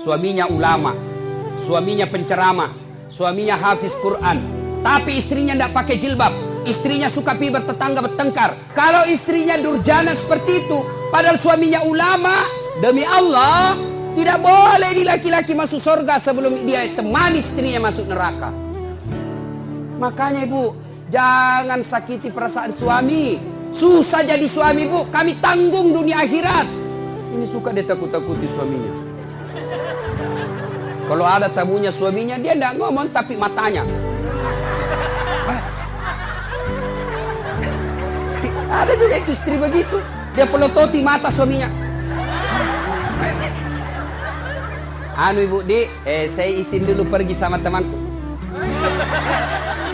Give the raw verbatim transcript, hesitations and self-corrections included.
suaminya ulama, suaminya penceramah, suaminya hafiz Quran, tapi istrinya tidak pakai jilbab, istrinya suka pi bertetangga bertengkar. Kalau istrinya durjana seperti itu, padahal suaminya ulama, demi Allah, tidak boleh di laki-laki masuk surga sebelum dia temani istrinya masuk neraka. Makanya ibu, jangan sakiti perasaan suami. Susah jadi suami bu, kami tanggung dunia akhirat. Ini suka dia takut-takuti suaminya. Kalau ada tamunya suaminya, dia tidak ngomong tapi matanya. Ada juga itu istri begitu, dia pelototi mata suaminya. Anu ibu di, eh, saya izin dulu pergi sama temanku.